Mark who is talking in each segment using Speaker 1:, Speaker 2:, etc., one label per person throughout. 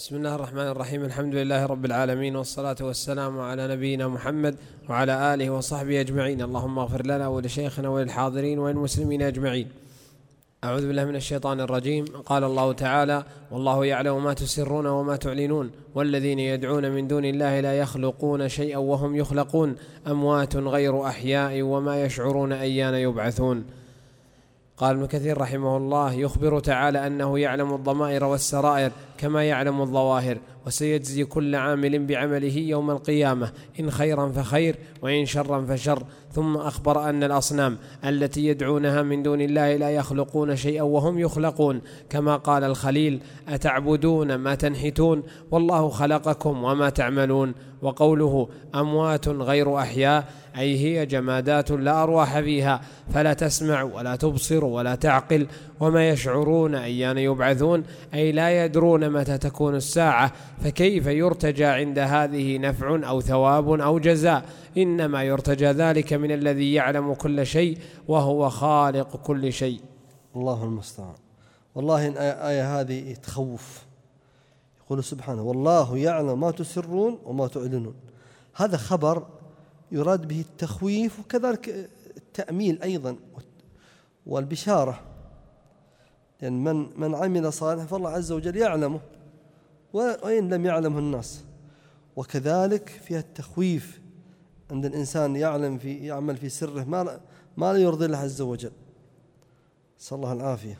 Speaker 1: بسم الله الرحمن الرحيم. الحمد لله رب العالمين، والصلاة والسلام على نبينا محمد وعلى آله وصحبه أجمعين. اللهم اغفر لنا ولشيخنا وللحاضرين وللمسلمين أجمعين. أعوذ بالله من الشيطان الرجيم. قال الله تعالى: والله يعلم ما تسرون وما تعلنون والذين يدعون من دون الله لا يخلقون شيئا وهم يخلقون أموات غير أحياء وما يشعرون أيان يبعثون. قال ابن كثير رحمه الله: يخبر تعالى أنه يعلم الضمائر والسرائر كما يعلم الظواهر، وسيجزي كل عامل بعمله يوم القيامة، إن خيرا فخير وإن شرا فشر. ثم أخبر أن الأصنام التي يدعونها من دون الله لا يخلقون شيئا وهم يخلقون، كما قال الخليل: أتعبدون ما تنحتون والله خلقكم وما تعملون. وقوله أموات غير أحياء أي هي جمادات لا أرواح فيها، فلا تسمع ولا تبصر ولا تعقل، وما يشعرون أيان يبعثون أي لا يدرون متى تكون الساعة، فكيف يرتجى عند هذه نفع أو ثواب أو جزاء؟ إنما يرتجى ذلك من الذي يعلم كل شيء وهو خالق كل شيء.
Speaker 2: الله المستعان. والله الآية هذه تخوف. يقول سبحانه: والله يعلم ما تسرون وما تعلنون. هذا خبر يراد به التخويف، وكذلك التأميل أيضا والبشارة، لأن يعني من عمل صالحا فالله عز وجل يعلمه وإن لم يعلمه الناس. وكذلك فيها التخويف عند الإنسان يعمل في سره ما لا يرضي الله عز وجل، نسأل الله العافية.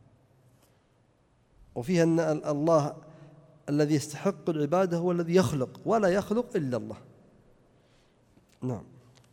Speaker 2: وفيها أن الله الذي يستحق العبادة هو الذي يخلق، ولا يخلق إلا الله. نعم.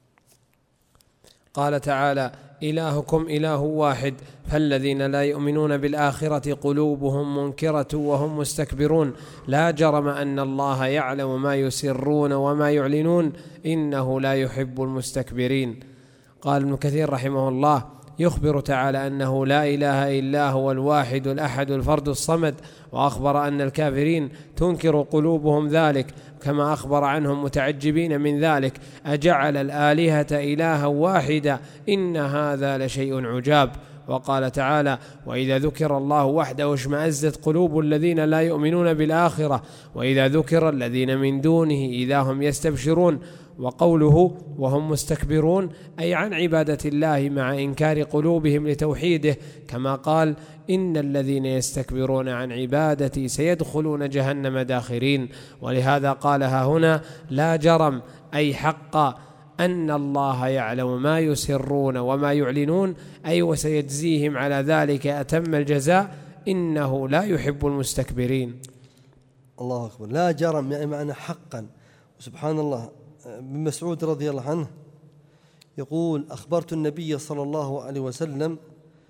Speaker 1: قال تعالى: إلهكم إله واحد فالذين لا يؤمنون بالآخرة قلوبهم منكرة وهم مستكبرون، لا جرم أن الله يعلم ما يسرون وما يعلنون إنه لا يحب المستكبرين. قال ابن كثير رحمه الله: يخبر تعالى أنه لا إله إلا هو الواحد الأحد الفرد الصمد، وأخبر أن الكافرين تنكر قلوبهم ذلك، كما أخبر عنهم متعجبين من ذلك: أجعل الآلهة إلها واحدا إن هذا لشيء عجاب. وقال تعالى: وإذا ذكر الله وحده اشمأزت قلوب الذين لا يؤمنون بالآخرة وإذا ذكر الذين من دونه إذا هم يستبشرون. وقوله وهم مستكبرون أي عن عبادة الله مع إنكار قلوبهم لتوحيده، كما قال: إن الذين يستكبرون عن عبادتي سيدخلون جهنم داخرين. ولهذا قالها هنا لا جرم أي حقا أن الله يعلم ما يسرون وما يعلنون، أي وسيجزيهم على ذلك أتم الجزاء، إنه لا يحب المستكبرين.
Speaker 2: الله أكبر. لا جرم يعني معنى حقا. وسبحان الله، ابن مسعود رضي الله عنه يقول: أخبرت النبي صلى الله عليه وسلم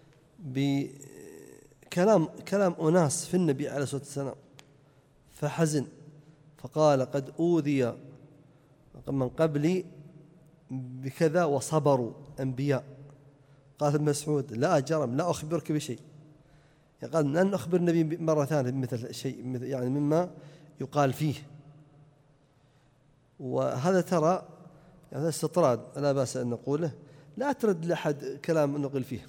Speaker 2: بكلام أناس في النبي عليه الصلاة والسلام فحزن، فقال: قد أوذي من قبلي بكذا وصبروا أنبياء. قال ابن مسعود: لا جرم، لا أخبرك بشيء. قال: لن أخبر النبي مرة ثانية مثل شيء يعني مما يقال فيه. وهذا ترى يعني استطراد لا بأس أن نقوله، لا ترد لأحد كلام نقل فيه.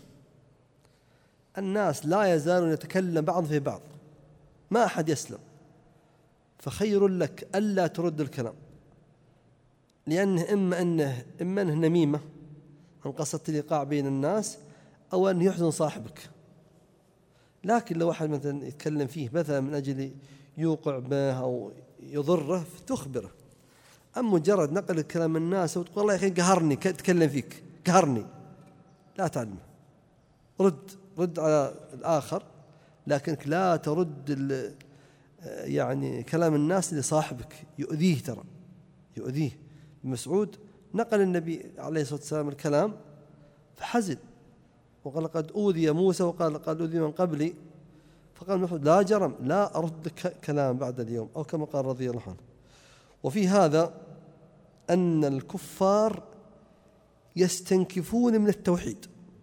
Speaker 2: الناس لا يزالون يتكلم بعض في بعض، ما أحد يسلم، فخير لك ألا ترد الكلام، لأنه إما أنه نميمة عن قصة الإيقاع بين الناس، أو أنه يحزن صاحبك. لكن لو واحد مثلا يتكلم فيه مثلا من أجل يوقع به أو يضره تخبره. أما مجرد نقل الكلام الناس وتقول: الله يا أخي قهرني تكلم فيك قهرني، لا تعلمه. رد على الآخر، لكنك لا ترد يعني كلام الناس لصاحبك، يؤذيه، ترى يؤذيه. مسعود نقل النبي عليه الصلاة والسلام الكلام فحزن، وقال: قد أوذي موسى، وقال: قد أوذي من قبلي. فقال مسعود: لا جرم، لا أرد كلام بعد اليوم، أو كما قال رضي الله عنه. وفي هذا أن الكفار يستنكفون من التوحيد،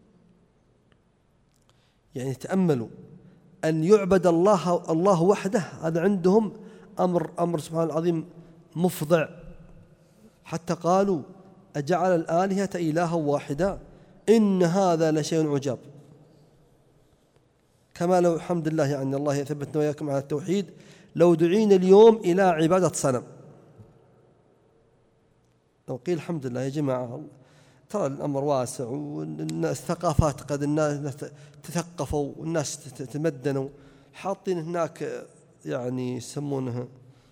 Speaker 2: يعني تأملوا أن يعبد الله وحده، هذا عندهم أمر سبحانه العظيم مفضع، حتى قالوا: أجعل الآلهة إلها واحدا إن هذا لشيء عجاب. كما لو الحمد لله يعني الله يثبتنا وإياكم على التوحيد، لو دعينا اليوم إلى عبادة صنم، لو قيل الحمد لله يا جماعة ترى الأمر واسع والناس ثقافات قد الناس تثقفوا والناس تمدنوا، حاطين هناك يعني يسمونه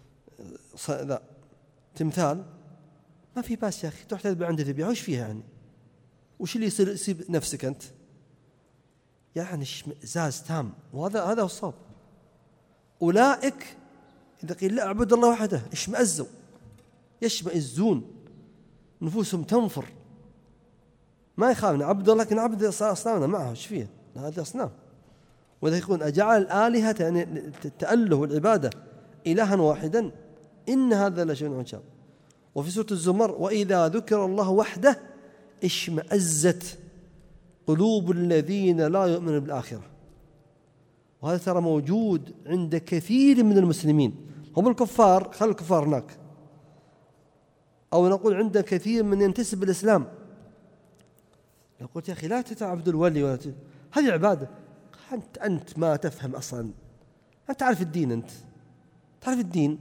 Speaker 2: تمثال، ما في باس يا أخي تروح تذبح عنده ذبيحة، وش فيها يعني؟ وش اللي يصير يصيب نفسك أنت؟ يعني اشمئزاز تام، وهذا هو الصواب. أولئك إذا قيل لا أعبد الله وحده اشمئزوا، يشمئزون، نفوسهم تنفر، ما يخافنا عبد الله لكن عبد أصنامنا معه، ايش فيه؟ هذه أصنام. وإذا يقول أجعل الآلهة يعني التأله والعبادة إلها واحدا إن هذا لشيء عجاب. وفي سورة الزمر وإذا ذكر الله وحده اشمأزت قلوب الذين لا يؤمنون بالآخرة. وهذا ترى موجود عند كثير من المسلمين، هم الكفار، خلوا الكفار هناك، أو نقول عند كثير من ينتسب الإسلام. لو قلت يا أخي لا تعبد الولي ولا هذه عبادة، أنت ما تفهم أصلا، أنت تعرف الدين، أنت تعرف الدين.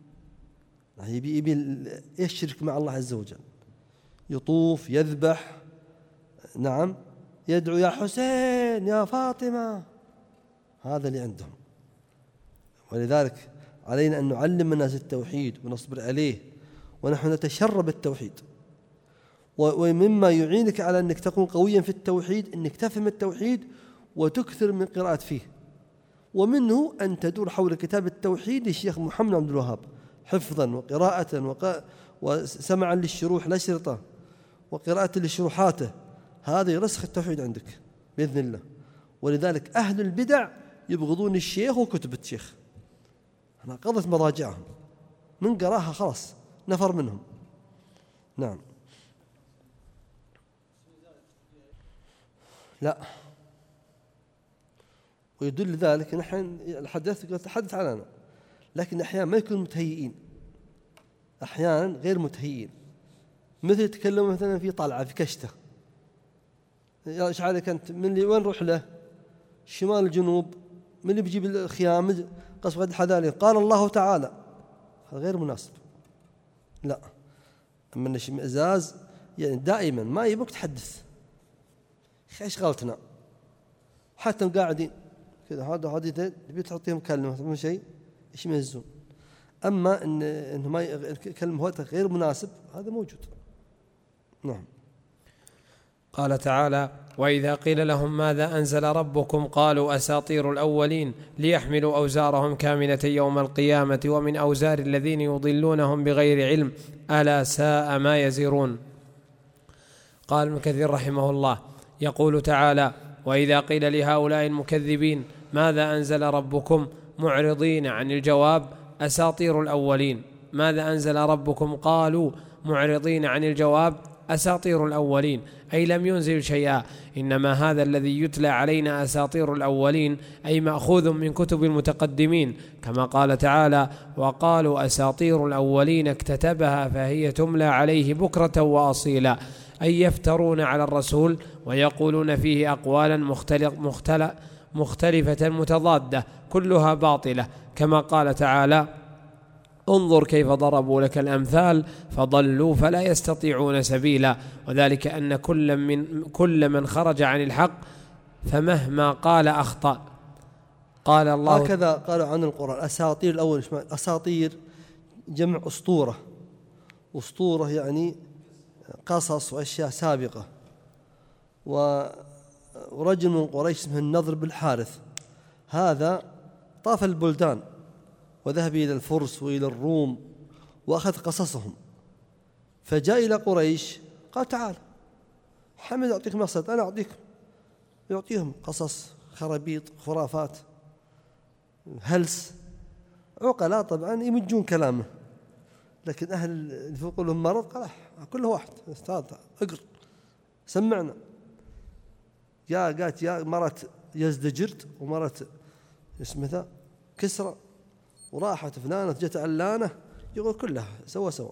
Speaker 2: يبي يشرك مع الله عز وجل، يطوف يذبح، نعم، يدعو يا حسين يا فاطمة، هذا اللي عندهم. ولذلك علينا أن نعلم الناس التوحيد ونصبر عليه، ونحن نتشرب التوحيد. ومما يعينك على أنك تكون قويا في التوحيد أنك تفهم التوحيد وتكثر من قراءة فيه، ومنه أن تدور حول كتاب التوحيد للشيخ محمد عبد الوهاب حفظا وقراءة وسمعا للشروح الأشرطة وقراءة لشروحاته، هذا يرسخ التوحيد عندك بإذن الله. ولذلك أهل البدع يبغضون الشيخ وكتب الشيخ، أنا قضت مضاجعهم من قراها خلاص نفر منهم. نعم. لا، ويدل ذلك نحن الحدث عننا، لكن أحيانا ما يكونوا متهيئين، أحيانا غير متهيئين، مثل يتكلموا مثلا في طلعة في كشتة، يا إيش عليك أنت، من اللي وين نروح له؟ شمال الجنوب، من اللي بيجيب الخيام قصف غد حذالي، قال الله تعالى، هذا غير مناسب. لا، أما الاشمئزاز يعني دائما ما يبغى تحدث، ايش غلطنا؟ حتى قاعدين كذا هذا حديثين تبي تعطيهم كلمة من شيء يشمئزون. أما إنه ما الكلمة هو غير مناسب هذا موجود. نعم.
Speaker 1: قال تعالى وإذا قيل لهم ماذا أنزل ربكم قالوا أساطير الأولين ليحملوا أوزارهم كاملة يوم القيامة ومن أوزار الذين يضلونهم بغير علم ألا ساء ما يزرون. قال ابن كثير رحمه الله يقول تعالى وإذا قيل لهؤلاء المكذبين ماذا أنزل ربكم معرضين عن الجواب أساطير الأولين، ماذا أنزل ربكم قالوا معرضين عن الجواب أساطير الأولين، أي لم ينزل شيئا، إنما هذا الذي يتلى علينا أساطير الأولين أي مأخوذ من كتب المتقدمين، كما قال تعالى وقالوا أساطير الأولين اكتتبها فهي تملى عليه بكرة وأصيلا، أي يفترون على الرسول ويقولون فيه أقوالا مختلفة متضادة كلها باطلة، كما قال تعالى انظر كيف ضربوا لك الأمثال فضلوا فلا يستطيعون سبيلا، وذلك أن كل من خرج عن الحق فمهما قال أخطأ. قال الله
Speaker 2: هكذا قالوا عن القرآن أساطير الأول، أساطير جمع أسطورة، أسطورة يعني قصص وأشياء سابقة. ورجل من قريش اسمه النضر بالحارث، هذا طاف البلدان وذهب إلى الفرس وإلى الروم وأخذ قصصهم، فجاء إلى قريش قال تعال محمد أعطيك مقصد، أنا أعطيك، يعطيهم قصص خرابيط خرافات هلس، عقلاء طبعا يمجون كلامه، لكن أهل اللي في قلوبهم مرض قال كل واحد استاذ اقرأ سمعنا. قالت يا مرت يزدجرد ومرت اسمها كسرى وراحت فلانة جت علانة، يقول كلها سوا سوا،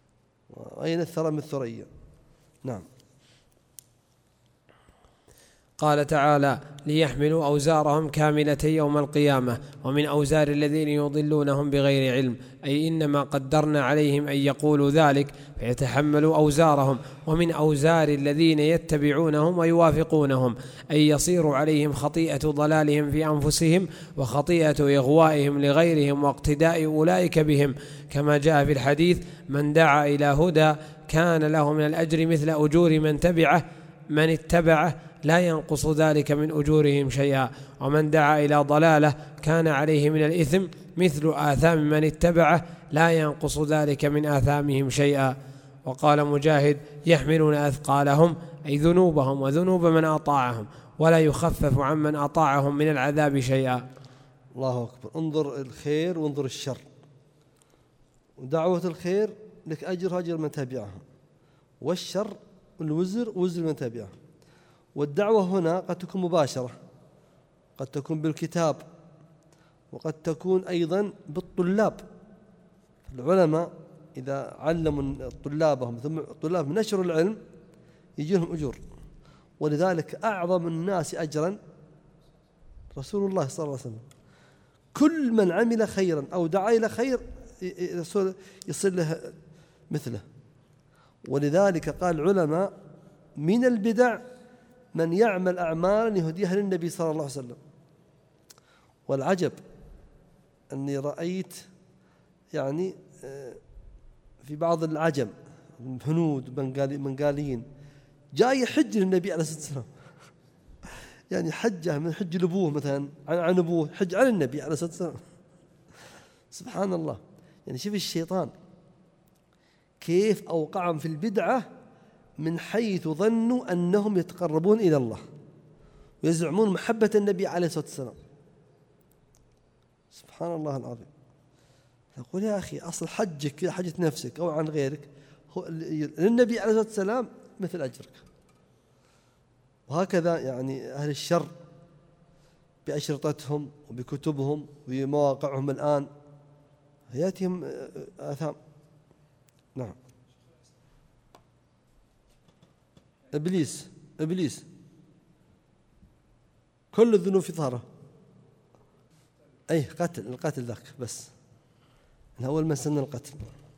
Speaker 2: أين الثرى من الثريا. نعم.
Speaker 1: قال تعالى: ليحملوا أوزارهم كاملة يوم القيامة ومن أوزار الذين يضلونهم بغير علم، أي إنما قدرنا عليهم أن يقولوا ذلك فيتحملوا أوزارهم، ومن أوزار الذين يتبعونهم ويوافقونهم، أي يصير عليهم خطيئة ضلالهم في أنفسهم وخطيئة إغوائهم لغيرهم واقتداء أولئك بهم، كما جاء في الحديث: من دعا إلى هدى كان له من الأجر مثل أجور من اتبعه لا ينقص ذلك من أجورهم شيئا، ومن دعا إلى ضلالة كان عليه من الإثم مثل آثام من اتبعه لا ينقص ذلك من آثامهم شيئا. وقال مجاهد: يحملون أثقالهم أي ذنوبهم وذنوب من أطاعهم، ولا يخفف عمن أطاعهم من العذاب شيئا.
Speaker 2: الله أكبر. انظر الخير وانظر الشر. ودعوة الخير لك أجر من تبعهم، والشر الوزر وزر من تبعهم. والدعوة هنا قد تكون مباشرة، قد تكون بالكتاب، وقد تكون أيضا بالطلاب. العلماء إذا علموا طلابهم ثم طلاب نشروا العلم يجيهم أجور. ولذلك أعظم الناس أجرا رسول الله صلى الله عليه وسلم. كل من عمل خيرا أو دعا إلى خير يصل له مثله. ولذلك قال العلماء: من البدع من يعمل أعمالا يهديها للنبي صلى الله عليه وسلم. والعجب أني رأيت يعني في بعض العجم هنود بنغاليين جاي يحج للنبي عليه الصلاة والسلام، يعني حجه من حج لأبوه مثلا عن أبوه، حج عن النبي عليه الصلاة والسلام. سبحان الله. يعني شوف الشيطان كيف أوقعهم في البدعة من حيث ظنوا أنهم يتقربون إلى الله ويزعمون محبة النبي عليه الصلاة والسلام. سبحان الله العظيم. يقول: يا أخي أصل حجك حجة نفسك أو عن غيرك للنبي عليه الصلاة والسلام مثل أجرك. وهكذا يعني أهل الشر بأشرطتهم وبكتبهم وبمواقعهم الآن يأتيهم آثام. نعم. إبليس كل الذنوب في ظهره. أي القتل ذاك بس أول ما سن القتل.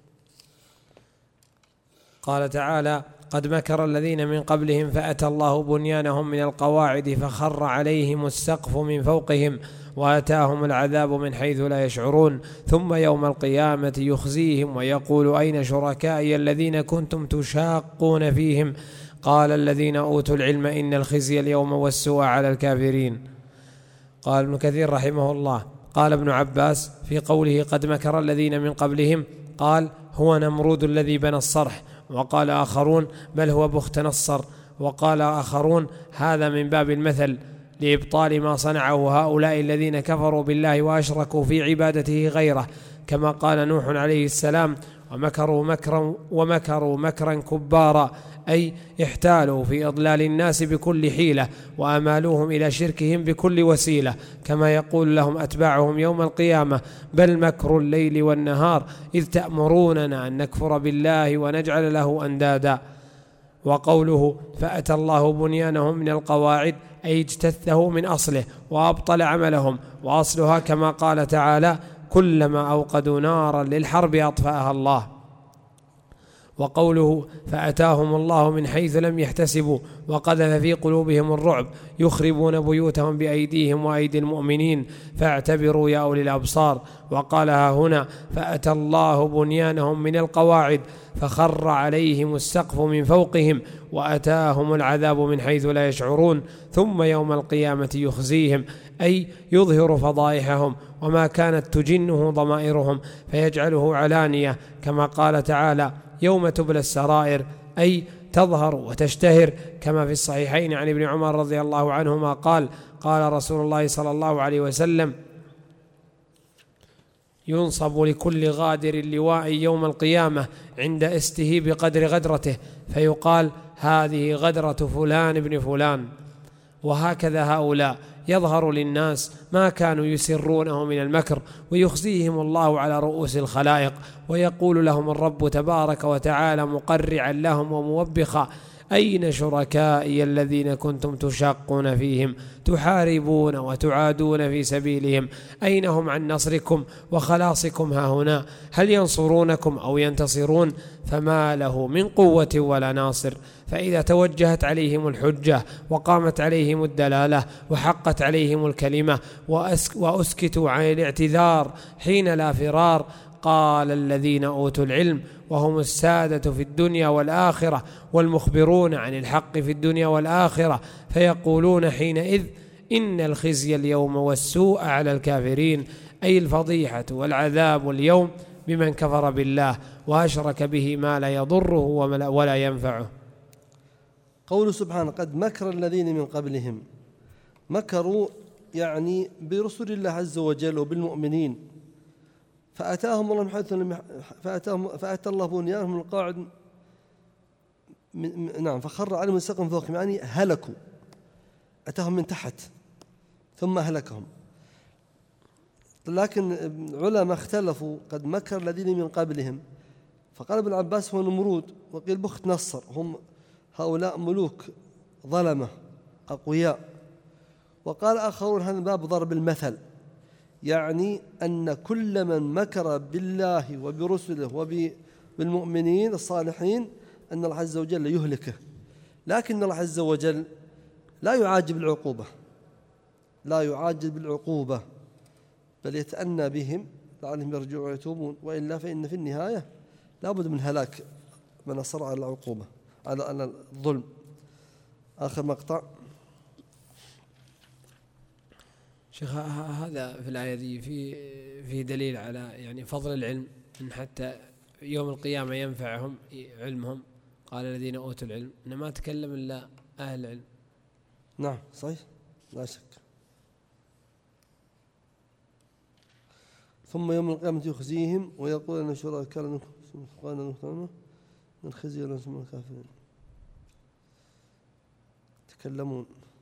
Speaker 1: قال تعالى: قد مكر الذين من قبلهم فأتى الله بنيانهم من القواعد فخر عليهم السقف من فوقهم وآتاهم العذاب من حيث لا يشعرون، ثم يوم القيامة يخزيهم ويقول: أين شركائي الذين كنتم تشاقون فيهم؟ قال الذين أوتوا العلم إن الخزي اليوم والسوء على الكافرين. قال ابن كثير رحمه الله: قال ابن عباس في قوله قد مكر الذين من قبلهم، قال: هو نمرود الذي بنى الصرح. وقال آخرون: بل هو بخت نصر. وقال آخرون: هذا من باب المثل لإبطال ما صنعه هؤلاء الذين كفروا بالله وأشركوا في عبادته غيره، كما قال نوح عليه السلام: ومكروا مكرا كبارا، أي احتالوا في إضلال الناس بكل حيلة وأمالوهم إلى شركهم بكل وسيلة، كما يقول لهم أتباعهم يوم القيامة: بل مكر الليل والنهار إذ تأمروننا أن نكفر بالله ونجعل له أندادا. وقوله فأتى الله بنيانهم من القواعد أي اجتثه من أصله وأبطل عملهم، وأصلها كما قال تعالى: كلما أوقدوا نارا للحرب أطفأها الله. وقوله فأتاهم الله من حيث لم يحتسبوا وقذف في قلوبهم الرعب يخربون بيوتهم بأيديهم وأيدي المؤمنين فاعتبروا يا أولي الأبصار. وقالها هنا فأتى الله بنيانهم من القواعد فخر عليهم السقف من فوقهم وأتاهم العذاب من حيث لا يشعرون، ثم يوم القيامة يخزيهم أي يظهر فضائحهم وما كانت تجنه ضمائرهم فيجعله علانية، كما قال تعالى: يوم تبلى السرائر أي تظهر وتشتهر، كما في الصحيحين عن ابن عمر رضي الله عنهما قال: قال رسول الله صلى الله عليه وسلم: ينصب لكل غادر لواء يوم القيامة عند استه بقدر غدرته، فيقال: هذه غدرة فلان بن فلان. وهكذا هؤلاء يظهر للناس ما كانوا يسرونه من المكر، ويخزيهم الله على رؤوس الخلائق، ويقول لهم الرب تبارك وتعالى مقرعا لهم وموبخا: أين شركائي الذين كنتم تشاقون فيهم تحاربون وتعادون في سبيلهم؟ أين هم عن نصركم وخلاصكم هاهنا؟ هل ينصرونكم أو ينتصرون؟ فما له من قوة ولا ناصر. فإذا توجهت عليهم الحجة وقامت عليهم الدلالة وحقت عليهم الكلمة وأسكتوا عن الاعتذار حين لا فرار، قال الذين أوتوا العلم وهم السادة في الدنيا والآخرة والمخبرون عن الحق في الدنيا والآخرة، فيقولون حينئذ إن الخزي اليوم والسوء على الكافرين، أي الفضيحة والعذاب اليوم بمن كفر بالله وأشرك به ما لا يضره ولا ينفعه.
Speaker 2: قوله سبحانه قد مكر الذين من قبلهم، مكروا يعني برسل الله عز وجل وبالمؤمنين، فأتاهم الله من حيث فأتى الله بنيانهم من القاعد نعم فخر عليهم السقف من فوقهم، يعني هلكوا، أتاهم من تحت ثم هلكهم. لكن علماء اختلفوا قد مكر الذين من قبلهم، فقال ابن عباس هو نمرود، وقيل بخت نصر، هم هؤلاء ملوك ظلمة أقوياء. وقال آخرون هذا باب ضرب المثل، يعني أن كل من مكر بالله وبرسله وبالمؤمنين الصالحين أن الله عز وجل يهلكه، لكن الله عز وجل لا يعاجل بالعقوبة، لا يعاجل بالعقوبة، بل يتأنى بهم لعلهم يرجعون ويتوبون، وإلا فإن في النهاية لا بد من هلاك من أصر على العقوبة على الظلم. آخر مقطع.
Speaker 1: شيخ هذا في الآية دي في دليل على يعني فضل العلم، إن حتى يوم القيامة ينفعهم علمهم. قال الذين أوتوا العلم، إن ما تكلم إلا أهل العلم.
Speaker 2: نعم صحيح لا شك. ثم يوم القيامة يخزيهم ويقول أن شركاء قال من خزي ولنسم الكافرين يتكلمون.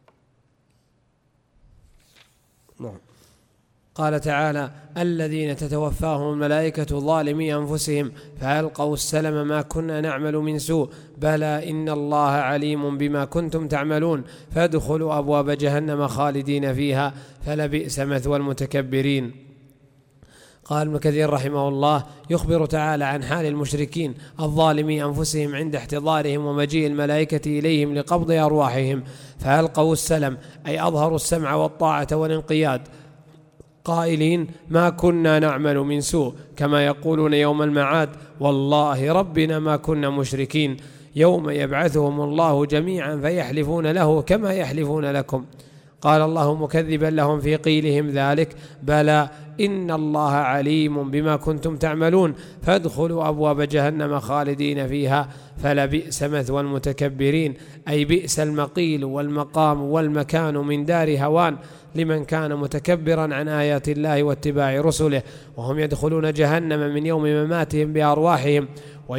Speaker 2: نعم.
Speaker 1: قال تعالى الذين تتوفاهم الملائكة ظالمي أنفسهم فألقوا السلم ما كنا نعمل من سوء بلى إن الله عليم بما كنتم تعملون فادخلوا أبواب جهنم خالدين فيها فلبئس مثوى المتكبرين. قال ابن كثير رحمه الله يخبر تعالى عن حال المشركين الظالمي أنفسهم عند احتضارهم ومجيء الملائكة إليهم لقبض أرواحهم، فألقوا السلم أي أظهروا السمع والطاعة والانقياد قائلين ما كنا نعمل من سوء، كما يقولون يوم المعاد والله ربنا ما كنا مشركين، يوم يبعثهم الله جميعا فيحلفون له كما يحلفون لكم. قال الله مكذبا لهم في قيلهم ذلك بلى إن الله عليم بما كنتم تعملون فادخلوا أبواب جهنم خالدين فيها فلبئس مثوى المتكبرين، أي بئس المقيل والمقام والمكان من دار هوان لمن كان متكبرا عن آيات الله واتباع رسله، وهم يدخلون جهنم من يوم مماتهم بأرواحهم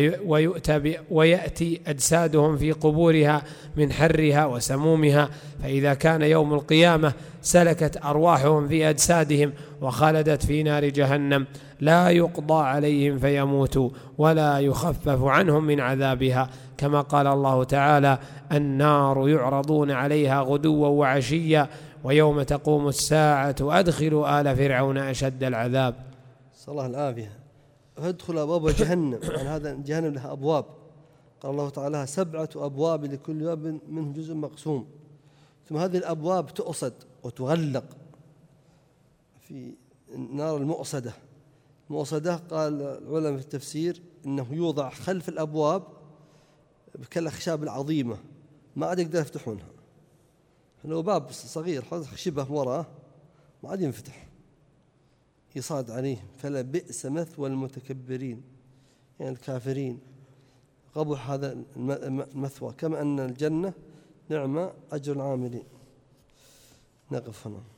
Speaker 1: ويأتي أجسادهم في قبورها من حرها وسمومها، فإذا كان يوم القيامة سلكت أرواحهم في أجسادهم وخلدت في نار جهنم لا يقضى عليهم فيموتوا ولا يخفف عنهم من عذابها، كما قال الله تعالى النار يعرضون عليها غدوا وعشيا ويوم تقوم الساعة أدخلوا آل فرعون أشد العذاب.
Speaker 2: صلى الله العافية. فادخل أبواب جهنم، يعني هذا جهنم لها أبواب، قال الله تعالى 7 أبواب لكل باب منه جزء مقسوم، ثم هذه الأبواب تؤصد وتغلق في النار المؤصدة. قال العلماء في التفسير إنه يوضع خلف الأبواب كالأخشاب العظيمة ما عاد يقدر يفتحونها، لو باب صغير شبه وراه ما عاد ينفتح يصعد عليه، فلا بئس مثوى المتكبرين يعني الكافرين، قبح هذا المثوى، كما أن الجنة نعمة أجر العاملين. نقف هنا.